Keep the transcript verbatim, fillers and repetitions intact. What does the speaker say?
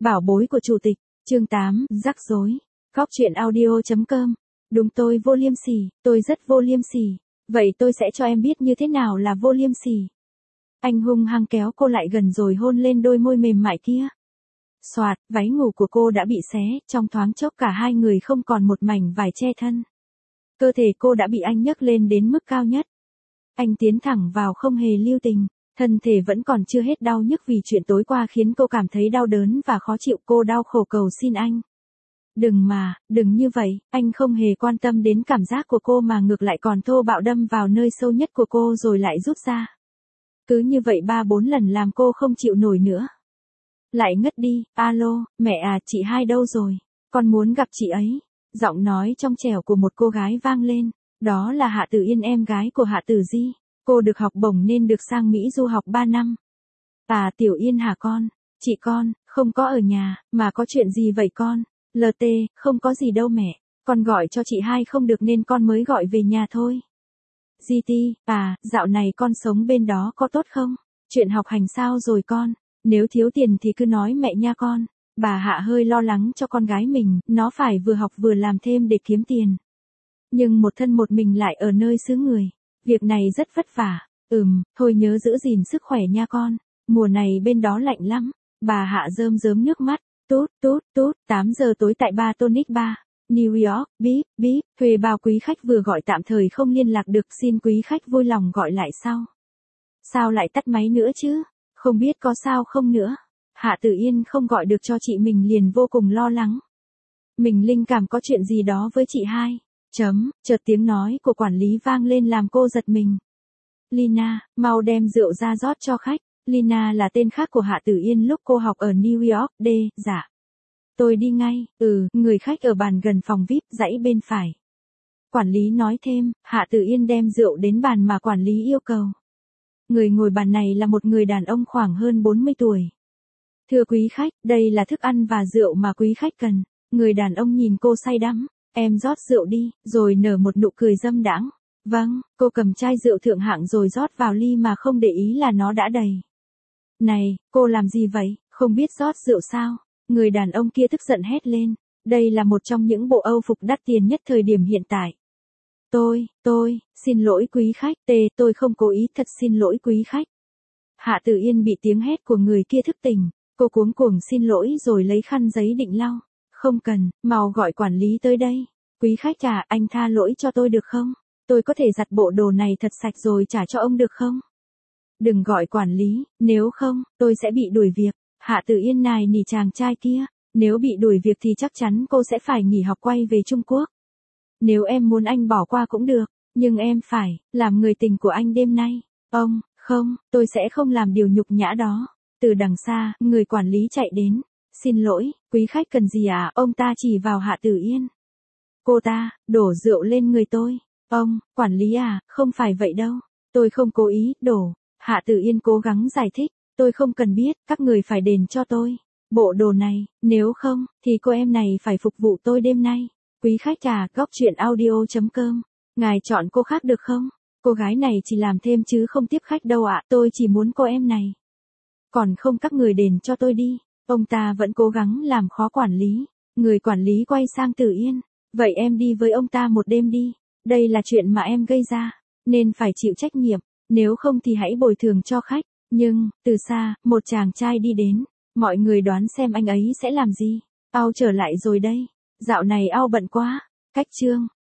Bảo bối của chủ tịch, chương tám, rắc rối. Góc truyện audio chấm com. Đúng, tôi vô liêm sỉ, tôi rất vô liêm sỉ. Vậy tôi sẽ cho em biết như thế nào là vô liêm sỉ. Anh hung hăng kéo cô lại gần rồi hôn lên đôi môi mềm mại kia. Soạt, váy ngủ của cô đã bị xé, trong thoáng chốc cả hai người không còn một mảnh vải che thân. Cơ thể cô đã bị anh nhấc lên đến mức cao nhất. Anh tiến thẳng vào không hề lưu tình. Thân thể vẫn còn chưa hết đau nhức vì chuyện tối qua khiến cô cảm thấy đau đớn và khó chịu. Cô đau khổ cầu xin anh. Đừng mà, đừng như vậy, anh không hề quan tâm đến cảm giác của cô mà ngược lại còn thô bạo đâm vào nơi sâu nhất của cô rồi lại rút ra. Cứ như vậy ba bốn lần làm cô không chịu nổi nữa. Lại ngất đi. Alo, mẹ à, chị hai đâu rồi? Con muốn gặp chị ấy. Giọng nói trong trẻo của một cô gái vang lên. Đó là Hạ Tử Yên, em gái của Hạ Tử Di. Cô được học bổng nên được sang Mỹ du học ba năm. À, Tiểu Yên hả con? Chị con, không có ở nhà, mà có chuyện gì vậy con? lờ tê, không có gì đâu mẹ. Con gọi cho chị hai không được nên con mới gọi về nhà thôi. giê tê, à, dạo này con sống bên đó có tốt không? Chuyện học hành sao rồi con? Nếu thiếu tiền thì cứ nói mẹ nha con. Bà Hạ hơi lo lắng cho con gái mình, nó phải vừa học vừa làm thêm để kiếm tiền. Nhưng một thân một mình lại ở nơi xứ người. Việc này rất vất vả. Ừm, thôi nhớ giữ gìn sức khỏe nha con. Mùa này bên đó lạnh lắm. Bà Hạ rơm rớm nước mắt. Tút, tút, tút, tám giờ tối tại Bar Tonic Bar, New York, bíp, bíp, thuê bao quý khách vừa gọi tạm thời không liên lạc được, xin quý khách vui lòng gọi lại sau. Sao lại tắt máy nữa chứ? Không biết có sao không nữa. Hạ Tử Yên không gọi được cho chị mình liền vô cùng lo lắng. Mình linh cảm có chuyện gì đó với chị hai. Chấm, chợt tiếng nói của quản lý vang lên làm cô giật mình. Lina, mau đem rượu ra rót cho khách. Lina là tên khác của Hạ Tử Yên lúc cô học ở New York. D, dạ. Tôi đi ngay. Ừ, người khách ở bàn gần phòng vi ai pi, dãy bên phải. Quản lý nói thêm, Hạ Tử Yên đem rượu đến bàn mà quản lý yêu cầu. Người ngồi bàn này là một người đàn ông khoảng hơn bốn mươi tuổi. Thưa quý khách, đây là thức ăn và rượu mà quý khách cần. Người đàn ông nhìn cô say đắm. Em rót rượu đi, rồi nở một nụ cười dâm đãng. Vâng, cô cầm chai rượu thượng hạng rồi rót vào ly mà không để ý là nó đã đầy. Này, cô làm gì vậy, không biết rót rượu sao? Người đàn ông kia tức giận hét lên. Đây là một trong những bộ âu phục đắt tiền nhất thời điểm hiện tại. Tôi, tôi, xin lỗi quý khách, tê, tôi không cố ý, thật xin lỗi quý khách. Hạ Tử Yên bị tiếng hét của người kia thức tỉnh, cô cuống cuồng xin lỗi rồi lấy khăn giấy định lau. Không cần, mau gọi quản lý tới đây. Quý khách à, anh tha lỗi cho tôi được không? Tôi có thể giặt bộ đồ này thật sạch rồi trả cho ông được không? Đừng gọi quản lý, nếu không, tôi sẽ bị đuổi việc. Hạ Tử Yên nài nỉ chàng trai kia, nếu bị đuổi việc thì chắc chắn cô sẽ phải nghỉ học quay về Trung Quốc. Nếu em muốn anh bỏ qua cũng được, nhưng em phải làm người tình của anh đêm nay. Ông, không, tôi sẽ không làm điều nhục nhã đó. Từ đằng xa, người quản lý chạy đến. Xin lỗi, quý khách cần gì à? Ông ta chỉ vào Hạ Tử Yên. Cô ta, đổ rượu lên người tôi. Ông, quản lý à, không phải vậy đâu. Tôi không cố ý, đổ. Hạ Tử Yên cố gắng giải thích. Tôi không cần biết, các người phải đền cho tôi. Bộ đồ này, nếu không, thì cô em này phải phục vụ tôi đêm nay. Quý khách à, góc truyện audio chấm com. Ngài chọn cô khác được không? Cô gái này chỉ làm thêm chứ không tiếp khách đâu ạ, tôi chỉ muốn cô em này. Còn không các người đền cho tôi đi. Ông ta vẫn cố gắng làm khó quản lý. Người quản lý quay sang Tử Yên. Vậy em đi với ông ta một đêm đi. Đây là chuyện mà em gây ra, nên phải chịu trách nhiệm. Nếu không thì hãy bồi thường cho khách. Nhưng, từ xa, một chàng trai đi đến. Mọi người đoán xem anh ấy sẽ làm gì. Ao trở lại rồi đây. Dạo này Ao bận quá. Cách chương.